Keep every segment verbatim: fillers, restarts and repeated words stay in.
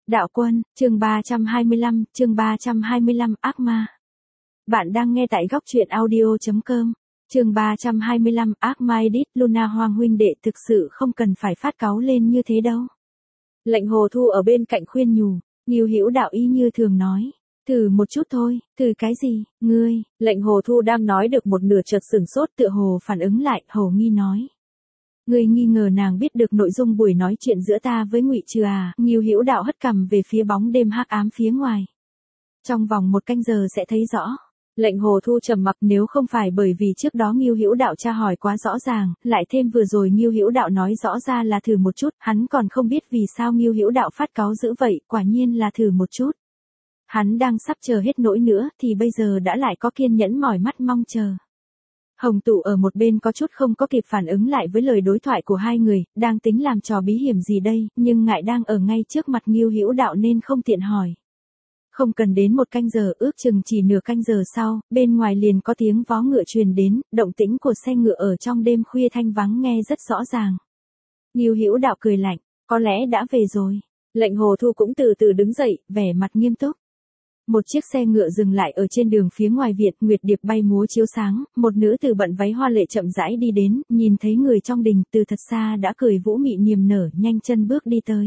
Đạo Quân, chương ba trăm hai mươi lăm, chương ba trăm hai mươi lăm, ác ma. Bạn đang nghe tại góc truyện audio chấm com. Chương ba trăm hai mươi lăm, ác ma edit. Luna Hoàng huynh đệ thực sự không cần phải phát cáu lên như thế đâu. Lệnh Hồ Thu ở bên cạnh khuyên nhủ, Ngưu Hữu Đạo y như thường nói, thử một chút thôi. Thử cái gì, ngươi? Lệnh Hồ Thu đang nói được một nửa chợt sửng sốt, tựa hồ phản ứng lại, hồ nghi nói. Ngươi nghi ngờ nàng biết được nội dung buổi nói chuyện giữa ta với Ngụy Trừ à? Ngưu Hữu Đạo hất cằm về phía bóng đêm hắc ám phía ngoài. Trong vòng một canh giờ sẽ thấy rõ. Lệnh Hồ Thu trầm mặc, nếu không phải bởi vì trước đó Ngưu Hữu Đạo tra hỏi quá rõ ràng, lại thêm vừa rồi Ngưu Hữu Đạo nói rõ ra là thử một chút, hắn còn không biết vì sao Ngưu Hữu Đạo phát cáu dữ vậy, quả nhiên là thử một chút. Hắn đang sắp chờ hết nỗi nữa, thì bây giờ đã lại có kiên nhẫn mỏi mắt mong chờ. Hồng Tụ ở một bên có chút không có kịp phản ứng lại với lời đối thoại của hai người, đang tính làm trò bí hiểm gì đây, nhưng ngại đang ở ngay trước mặt Ngưu Hữu Đạo nên không tiện hỏi. Không cần đến một canh giờ, ước chừng chỉ nửa canh giờ sau, bên ngoài liền có tiếng vó ngựa truyền đến, động tĩnh của xe ngựa ở trong đêm khuya thanh vắng nghe rất rõ ràng. Ngưu Hữu Đạo cười lạnh, có lẽ đã về rồi. Lệnh Hồ Thu cũng từ từ đứng dậy, vẻ mặt nghiêm túc. Một chiếc xe ngựa dừng lại ở trên đường phía ngoài viện, nguyệt điệp bay múa chiếu sáng, một nữ tử bận váy hoa lệ chậm rãi đi đến, nhìn thấy người trong đình, từ thật xa đã cười vũ mị niềm nở, nhanh chân bước đi tới.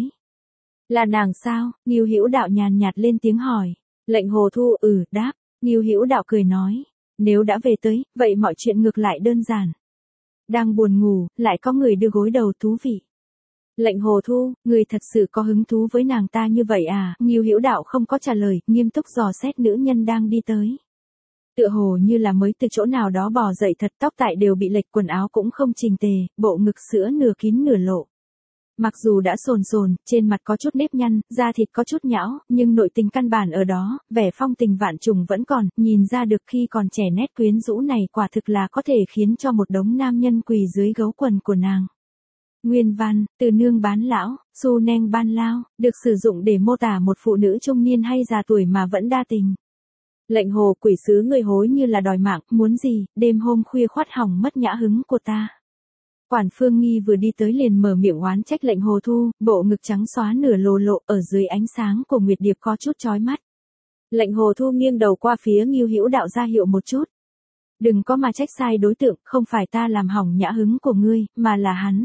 Là nàng sao? Ngưu Hữu Đạo nhàn nhạt lên tiếng hỏi. Lệnh Hồ Thu ừ đáp. Ngưu Hữu Đạo cười nói, nếu đã về tới, vậy mọi chuyện ngược lại đơn giản. Đang buồn ngủ, lại có người đưa gối đầu, thú vị. Lệnh Hồ Thu, người thật sự có hứng thú với nàng ta như vậy à? Ngưu Hữu Đạo không có trả lời, nghiêm túc dò xét nữ nhân đang đi tới. Tựa hồ như là mới từ chỗ nào đó bò dậy thật, tóc tại đều bị lệch, quần áo cũng không chỉnh tề, bộ ngực sữa nửa kín nửa lộ. Mặc dù đã sồn sồn, trên mặt có chút nếp nhăn, da thịt có chút nhão, nhưng nội tình căn bản ở đó, vẻ phong tình vạn trùng vẫn còn, nhìn ra được khi còn trẻ nét quyến rũ này quả thực là có thể khiến cho một đống nam nhân quỳ dưới gấu quần của nàng. Nguyên văn, từ nương bán lão, su neng ban lao, được sử dụng để mô tả một phụ nữ trung niên hay già tuổi mà vẫn đa tình. Lệnh Hồ, quỷ sứ người hối như là đòi mạng, muốn gì, đêm hôm khuya khoắt hỏng mất nhã hứng của ta. Quản Phương Nghi vừa đi tới liền mở miệng oán trách Lệnh Hồ Thu, bộ ngực trắng xóa nửa lồ lộ, ở dưới ánh sáng của nguyệt điệp có chút chói mắt. Lệnh Hồ Thu nghiêng đầu qua phía Ngưu Hữu Đạo ra hiệu một chút. Đừng có mà trách sai đối tượng, không phải ta làm hỏng nhã hứng của ngươi, mà là hắn.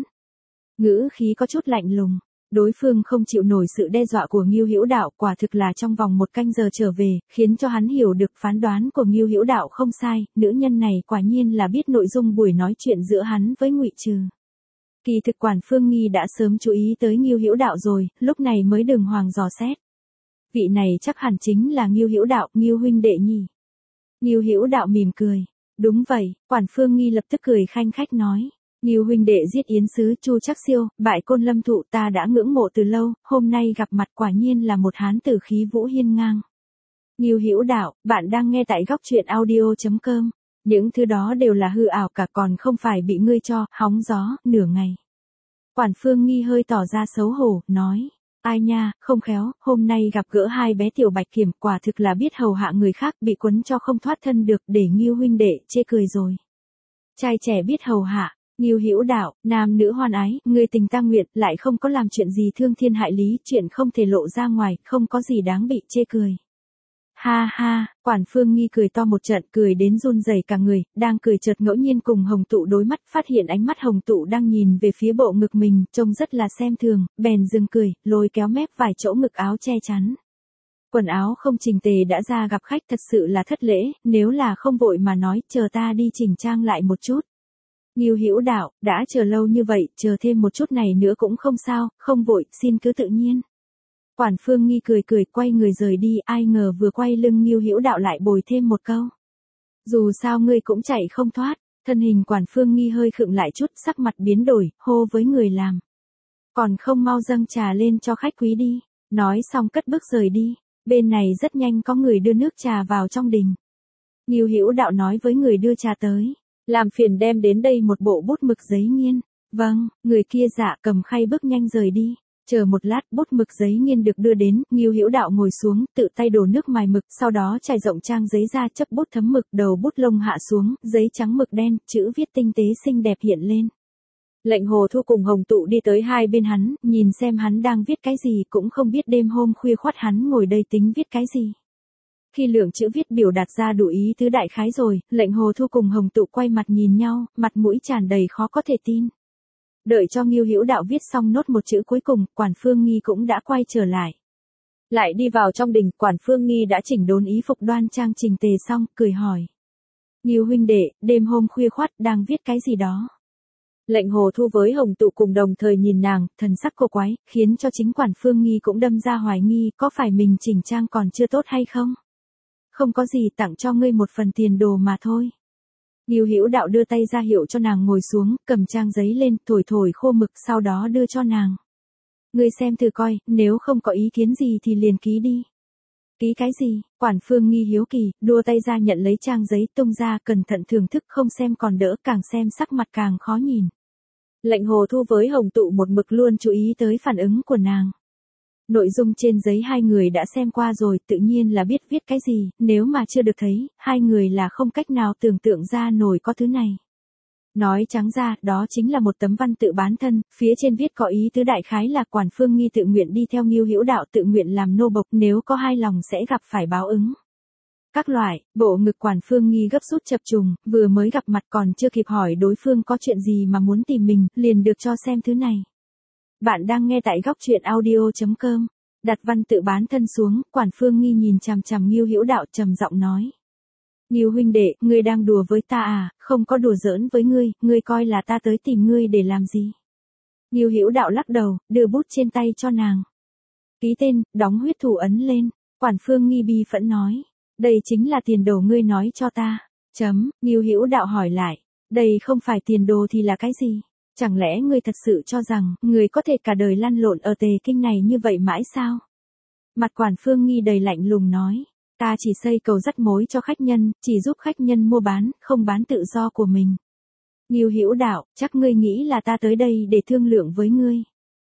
Ngữ khí có chút lạnh lùng. Đối phương không chịu nổi sự đe dọa của Ngưu Hữu Đạo, quả thực là trong vòng một canh giờ trở về, khiến cho hắn hiểu được phán đoán của Ngưu Hữu Đạo không sai, nữ nhân này quả nhiên là biết nội dung buổi nói chuyện giữa hắn với Ngụy Trừ. Kỳ thực Quản Phương Nghi đã sớm chú ý tới Ngưu Hữu Đạo rồi, lúc này mới đường hoàng dò xét. Vị này chắc hẳn chính là Ngưu Hữu Đạo, Ngưu huynh đệ nhỉ? Ngưu Hữu Đạo mỉm cười. Đúng vậy, Quản Phương Nghi lập tức cười khanh khách nói. Ngưu huynh đệ giết yến sứ Chu Trắc Siêu, bại Côn Lâm Thụ, ta đã ngưỡng mộ từ lâu, hôm nay gặp mặt quả nhiên là một hán tử khí vũ hiên ngang. Ngưu Hữu Đạo, bạn đang nghe tại góc truyện audio chấm com. Những thứ đó đều là hư ảo cả, còn không phải bị ngươi cho hóng gió nửa ngày. Quản Phương Nghi hơi tỏ ra xấu hổ, nói. Ai nha, không khéo, hôm nay gặp gỡ hai bé tiểu bạch kiểm, quả thực là biết hầu hạ người khác, bị quấn cho không thoát thân được, để Ngưu huynh đệ chê cười rồi. Trai trẻ biết hầu hạ. Ngưu Hữu Đạo, nam nữ hoan ái, người tình ta nguyện, lại không có làm chuyện gì thương thiên hại lý, chuyện không thể lộ ra ngoài, không có gì đáng bị chê cười. Ha ha, Quản Phương Nghi cười to một trận, cười đến run rẩy cả người, đang cười chợt ngẫu nhiên cùng Hồng Tụ đối mắt, phát hiện ánh mắt Hồng Tụ đang nhìn về phía bộ ngực mình, trông rất là xem thường, bèn dừng cười, lôi kéo mép vài chỗ ngực áo che chắn. Quần áo không chỉnh tề đã ra gặp khách, thật sự là thất lễ, nếu là không vội mà nói, chờ ta đi chỉnh trang lại một chút. Ngưu Hữu Đạo, đã chờ lâu như vậy, chờ thêm một chút này nữa cũng không sao, không vội, xin cứ tự nhiên. Quản Phương Nghi cười cười quay người rời đi, ai ngờ vừa quay lưng Ngưu Hữu Đạo lại bồi thêm một câu. Dù sao ngươi cũng chạy không thoát, thân hình Quản Phương Nghi hơi khựng lại chút, sắc mặt biến đổi, hô với người làm. Còn không mau dâng trà lên cho khách quý đi, nói xong cất bước rời đi, bên này rất nhanh có người đưa nước trà vào trong đình. Ngưu Hữu Đạo nói với người đưa trà tới. Làm phiền đem đến đây một bộ bút mực giấy nghiên. Vâng, người kia dạ cầm khay bước nhanh rời đi. Chờ một lát bút mực giấy nghiên được đưa đến, Ngưu Hữu Đạo ngồi xuống, tự tay đổ nước mài mực, sau đó trải rộng trang giấy ra chấp bút thấm mực, đầu bút lông hạ xuống, giấy trắng mực đen, chữ viết tinh tế xinh đẹp hiện lên. Lệnh Hồ Thu cùng Hồng Tụ đi tới hai bên hắn, nhìn xem hắn đang viết cái gì, cũng không biết đêm hôm khuya khoắt hắn ngồi đây tính viết cái gì. Khi lượng chữ viết biểu đạt ra đủ ý tứ đại khái rồi, Lệnh Hồ Thu cùng Hồng Tụ quay mặt nhìn nhau, mặt mũi tràn đầy khó có thể tin. Đợi cho Ngưu Hữu Đạo viết xong nốt một chữ cuối cùng, Quản Phương Nghi cũng đã quay trở lại. Lại đi vào trong đình, Quản Phương Nghi đã chỉnh đốn ý phục đoan trang chỉnh tề xong, cười hỏi. Ngưu huynh đệ, đêm hôm khuya khoắt đang viết cái gì đó? Lệnh Hồ Thu với Hồng Tụ cùng đồng thời nhìn nàng, thần sắc cô quái, khiến cho chính Quản Phương Nghi cũng đâm ra hoài nghi, có phải mình chỉnh trang còn chưa tốt hay không? Không có gì, tặng cho ngươi một phần tiền đồ mà thôi. Ngưu Hữu Đạo đưa tay ra hiệu cho nàng ngồi xuống, cầm trang giấy lên, thổi thổi khô mực, sau đó đưa cho nàng. Ngươi xem thử coi, nếu không có ý kiến gì thì liền ký đi. Ký cái gì? Quản Phương Nghi hiếu kỳ, đua tay ra nhận lấy trang giấy, tung ra, cẩn thận thưởng thức, không xem còn đỡ, càng xem sắc mặt càng khó nhìn. Lệnh Hồ Thu với Hồng Tụ một mực luôn chú ý tới phản ứng của nàng. Nội dung trên giấy hai người đã xem qua rồi, tự nhiên là biết viết cái gì, nếu mà chưa được thấy, hai người là không cách nào tưởng tượng ra nổi có thứ này. Nói trắng ra, đó chính là một tấm văn tự bán thân, phía trên viết có ý tứ đại khái là Quản Phương Nghi tự nguyện đi theo Ngưu Hữu Đạo, tự nguyện làm nô bộc, nếu có hai lòng sẽ gặp phải báo ứng. Các loại, bộ ngực Quản Phương Nghi gấp rút chập trùng, vừa mới gặp mặt còn chưa kịp hỏi đối phương có chuyện gì mà muốn tìm mình, liền được cho xem thứ này. Bạn đang nghe tại góc truyện audio chấm com. Đặt văn tự bán thân xuống, Quản Phương Nghi nhìn chằm chằm Ngưu Hữu Đạo trầm giọng nói. Ngưu huynh đệ, ngươi đang đùa với ta à? Không có đùa giỡn với ngươi, ngươi coi là ta tới tìm ngươi để làm gì? Ngưu Hữu Đạo lắc đầu, đưa bút trên tay cho nàng. Ký tên, đóng huyết thủ ấn lên. Quản Phương Nghi bi phẫn nói. Đây chính là tiền đồ ngươi nói cho ta. Chấm, Ngưu Hữu Đạo hỏi lại. Đây không phải tiền đồ thì là cái gì? Chẳng lẽ ngươi thật sự cho rằng, ngươi có thể cả đời lăn lộn ở Tề Kinh này như vậy mãi sao? Mặt Quản Phương Nghi đầy lạnh lùng nói. Ta chỉ xây cầu dắt mối cho khách nhân, chỉ giúp khách nhân mua bán, không bán tự do của mình. Ngưu Hữu Đạo, chắc ngươi nghĩ là ta tới đây để thương lượng với ngươi.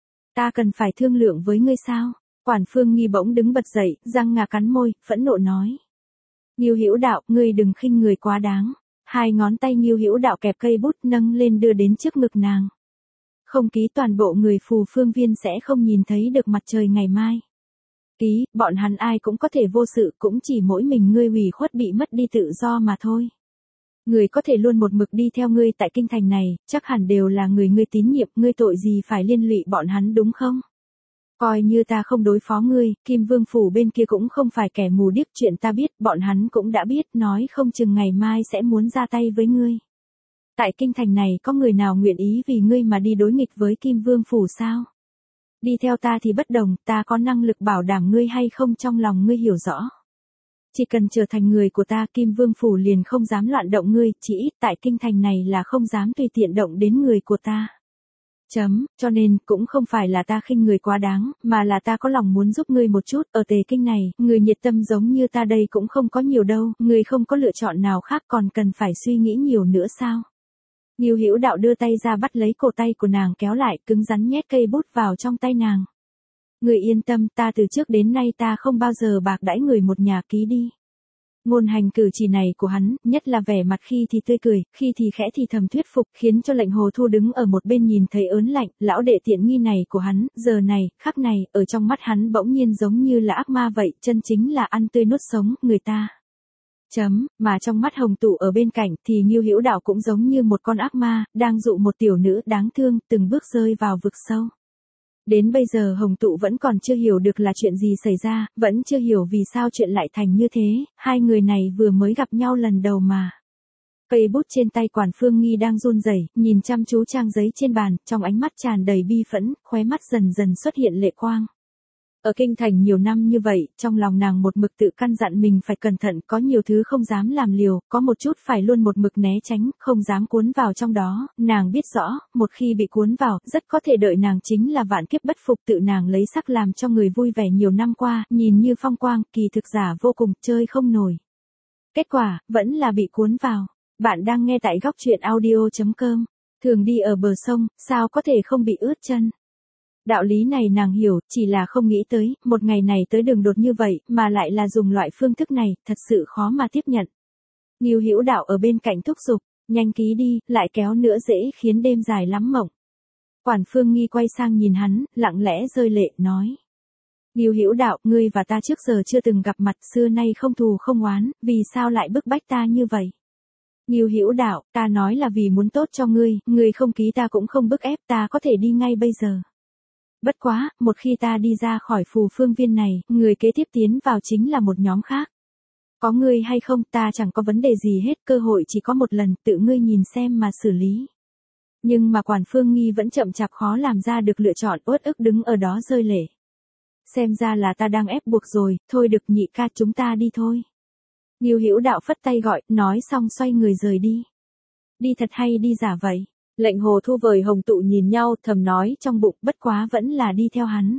Ta cần phải thương lượng với ngươi sao? Quản Phương Nghi bỗng đứng bật dậy, răng ngà cắn môi, phẫn nộ nói. Ngưu Hữu Đạo, ngươi đừng khinh người quá đáng. Hai ngón tay Ngưu Hữu Đạo kẹp cây bút nâng lên đưa đến trước ngực nàng. Không ký toàn bộ người phù phương viên sẽ không nhìn thấy được mặt trời ngày mai. Ký, bọn hắn ai cũng có thể vô sự, cũng chỉ mỗi mình ngươi hủy khuất bị mất đi tự do mà thôi. Người có thể luôn một mực đi theo ngươi tại kinh thành này, chắc hẳn đều là người ngươi tín nhiệm, ngươi tội gì phải liên lụy bọn hắn đúng không? Coi như ta không đối phó ngươi, Kim Vương phủ bên kia cũng không phải kẻ mù điếc, chuyện ta biết, bọn hắn cũng đã biết, nói không chừng ngày mai sẽ muốn ra tay với ngươi. Tại kinh thành này có người nào nguyện ý vì ngươi mà đi đối nghịch với Kim Vương phủ sao? Đi theo ta thì bất đồng, ta có năng lực bảo đảm ngươi hay không trong lòng ngươi hiểu rõ. Chỉ cần trở thành người của ta, Kim Vương phủ liền không dám loạn động ngươi, chỉ ít tại kinh thành này là không dám tùy tiện động đến người của ta. Chấm, cho nên, cũng không phải là ta khinh người quá đáng, mà là ta có lòng muốn giúp ngươi một chút, ở Tề Kinh này, người nhiệt tâm giống như ta đây cũng không có nhiều đâu, ngươi không có lựa chọn nào khác còn cần phải suy nghĩ nhiều nữa sao? Ngưu Hữu Đạo đưa tay ra bắt lấy cổ tay của nàng kéo lại, cứng rắn nhét cây bút vào trong tay nàng. Người yên tâm, ta từ trước đến nay ta không bao giờ bạc đãi người một nhà, ký đi. Ngôn hành cử chỉ này của hắn, nhất là vẻ mặt khi thì tươi cười, khi thì khẽ thì thầm thuyết phục, khiến cho Lệnh Hồ Thu đứng ở một bên nhìn thấy ớn lạnh, lão đệ tiện nghi này của hắn, giờ này, khắc này, ở trong mắt hắn bỗng nhiên giống như là ác ma vậy, chân chính là ăn tươi nuốt sống, người ta. Chấm, mà trong mắt Hồng Tụ ở bên cạnh thì Ngưu Hữu Đạo cũng giống như một con ác ma, đang dụ một tiểu nữ đáng thương, từng bước rơi vào vực sâu. Đến bây giờ Hồng Tụ vẫn còn chưa hiểu được là chuyện gì xảy ra, vẫn chưa hiểu vì sao chuyện lại thành như thế, hai người này vừa mới gặp nhau lần đầu mà. Cây bút trên tay Quản Phương Nghi đang run rẩy, nhìn chăm chú trang giấy trên bàn, trong ánh mắt tràn đầy bi phẫn, khóe mắt dần dần xuất hiện lệ quang. Ở kinh thành nhiều năm như vậy, trong lòng nàng một mực tự căn dặn mình phải cẩn thận, có nhiều thứ không dám làm liều, có một chút phải luôn một mực né tránh, không dám cuốn vào trong đó, nàng biết rõ, một khi bị cuốn vào, rất có thể đợi nàng chính là vạn kiếp bất phục, tự nàng lấy sắc làm cho người vui vẻ nhiều năm qua, nhìn như phong quang, kỳ thực giả vô cùng, chơi không nổi. Kết quả, vẫn là bị cuốn vào. Bạn đang nghe tại góc truyện audio chấm com. Thường đi ở bờ sông, sao có thể không bị ướt chân? Đạo lý này nàng hiểu, chỉ là không nghĩ tới, một ngày này tới đường đột như vậy, mà lại là dùng loại phương thức này, thật sự khó mà tiếp nhận. Ngưu Hữu Đạo ở bên cạnh thúc giục, nhanh ký đi, lại kéo nữa dễ khiến đêm dài lắm mộng. Quản Phương Nghi quay sang nhìn hắn, lặng lẽ rơi lệ, nói. Ngưu Hữu Đạo, ngươi và ta trước giờ chưa từng gặp mặt, xưa nay không thù không oán, vì sao lại bức bách ta như vậy? Ngưu Hữu Đạo, ta nói là vì muốn tốt cho ngươi, ngươi không ký ta cũng không bức ép, ta có thể đi ngay bây giờ. Bất quá, một khi ta đi ra khỏi phù phương viên này, người kế tiếp tiến vào chính là một nhóm khác. Có ngươi hay không, ta chẳng có vấn đề gì hết, cơ hội chỉ có một lần, tự ngươi nhìn xem mà xử lý. Nhưng mà Quản Phương Nghi vẫn chậm chạp khó làm ra được lựa chọn, uất ức đứng ở đó rơi lệ. Xem ra là ta đang ép buộc rồi, thôi được nhị ca, chúng ta đi thôi. Ngưu Hữu Đạo phất tay gọi, nói xong xoay người rời đi. Đi thật hay đi giả vậy? Lệnh Hồ Thu vời Hồng Tụ nhìn nhau, thầm nói trong bụng, bất quá vẫn là đi theo hắn.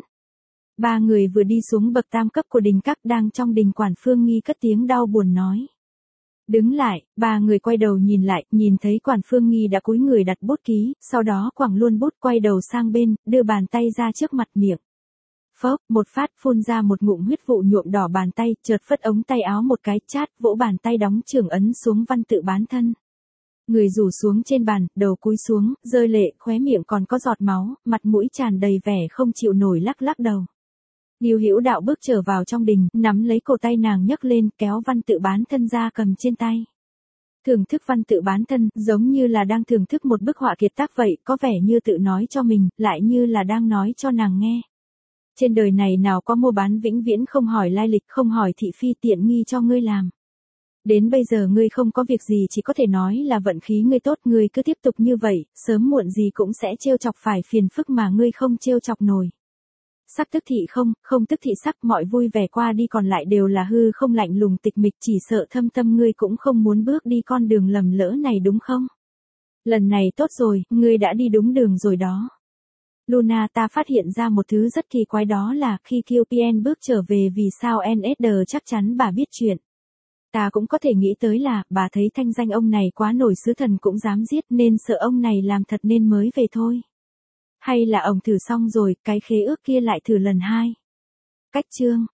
Ba người vừa đi xuống bậc tam cấp của đình các, đang trong đình, Quản Phương Nghi cất tiếng đau buồn nói. Đứng lại, ba người quay đầu nhìn lại, nhìn thấy Quản Phương Nghi đã cúi người đặt bút ký, sau đó quẳng luôn bút, quay đầu sang bên, đưa bàn tay ra trước mặt miệng. Phốc, một phát, phun ra một ngụm huyết vụ nhuộm đỏ bàn tay, chợt phất ống tay áo một cái, chát, vỗ bàn tay đóng trưởng ấn xuống văn tự bán thân. Người rủ xuống trên bàn, đầu cúi xuống, rơi lệ, khóe miệng còn có giọt máu, mặt mũi tràn đầy vẻ không chịu nổi, lắc lắc đầu. Ngưu Hữu Đạo bước trở vào trong đình, nắm lấy cổ tay nàng nhấc lên, kéo văn tự bán thân ra cầm trên tay. Thưởng thức văn tự bán thân, giống như là đang thưởng thức một bức họa kiệt tác vậy, có vẻ như tự nói cho mình, lại như là đang nói cho nàng nghe. Trên đời này nào có mua bán vĩnh viễn không hỏi lai lịch, không hỏi thị phi, tiện nghi cho ngươi làm. Đến bây giờ ngươi không có việc gì, chỉ có thể nói là vận khí ngươi tốt, ngươi cứ tiếp tục như vậy, sớm muộn gì cũng sẽ trêu chọc phải phiền phức mà ngươi không trêu chọc nổi. Sắc tức thị không, không tức thị sắc, mọi vui vẻ qua đi còn lại đều là hư không, lạnh lùng tịch mịch, chỉ sợ thâm tâm ngươi cũng không muốn bước đi con đường lầm lỡ này, đúng không? Lần này tốt rồi, ngươi đã đi đúng đường rồi đó. Luna, ta phát hiện ra một thứ rất kỳ quái, đó là khi Kiêu Pien bước trở về, vì sao en ét đê chắc chắn bà biết chuyện. Ta cũng có thể nghĩ tới là, bà thấy thanh danh ông này quá nổi, sứ thần cũng dám giết, nên sợ ông này làm thật nên mới về thôi. Hay là ông thử xong rồi, cái khế ước kia lại thử lần hai. Cách chương